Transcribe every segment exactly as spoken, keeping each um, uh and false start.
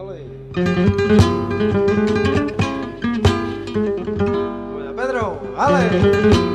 Oye, Pedro, ale.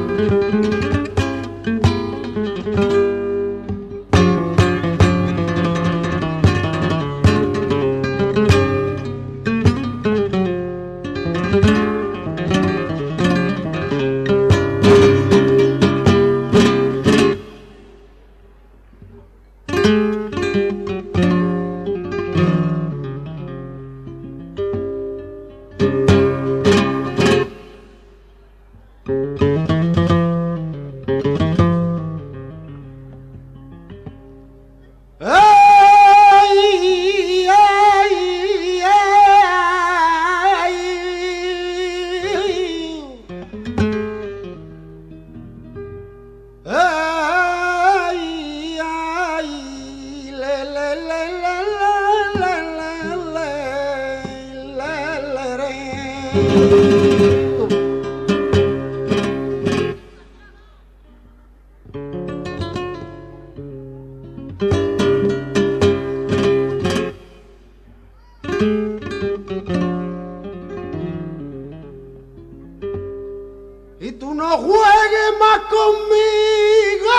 Y tú no juegues más conmigo,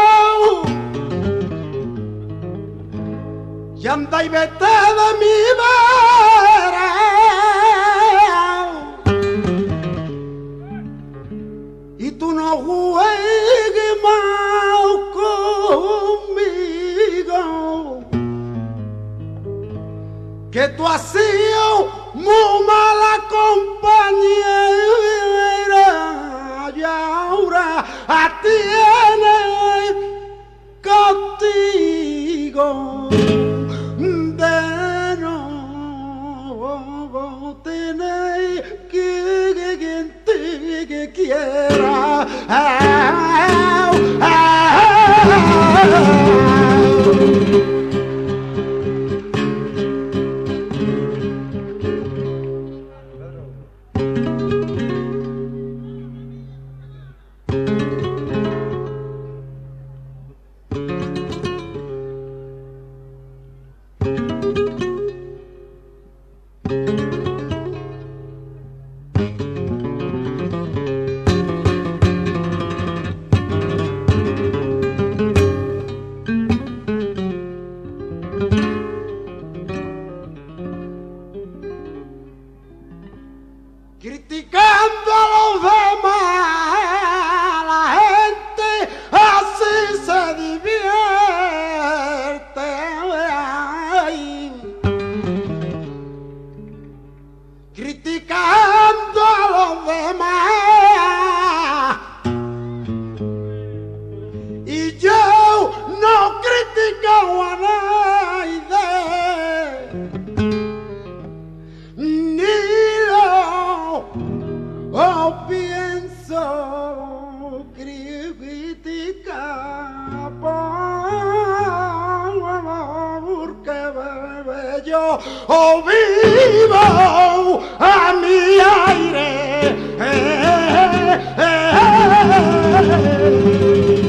y anda y vete de mi vera. Y tú no juegues más conmigo, que tú has sido muy mala compañera, y ahora tienes castigo de no tener quien te quiera. Au, au. Criticando a los demás, la gente así se divierte. Ay. Criticando a los demás, y yo no critico a nadie, ni oh, pienso criticar, porque bebé, yo oh, vivo a mi aire. Eh, eh, eh.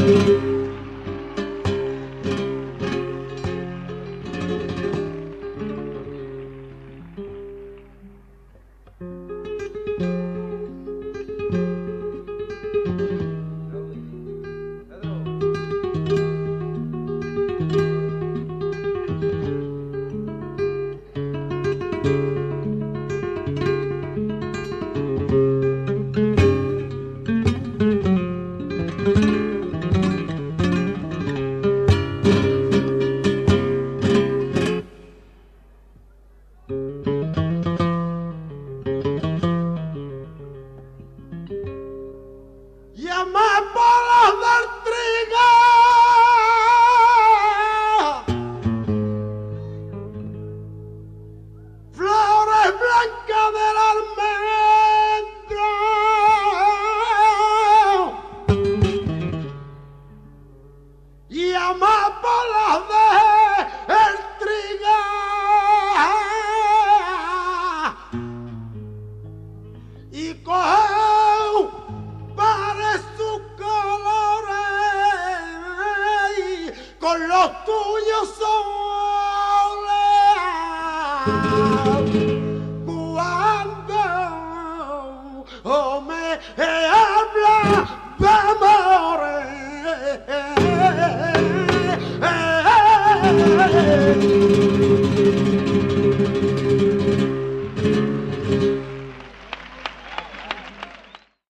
Llama por los del trigo, flor Cuando oh, me habla de amores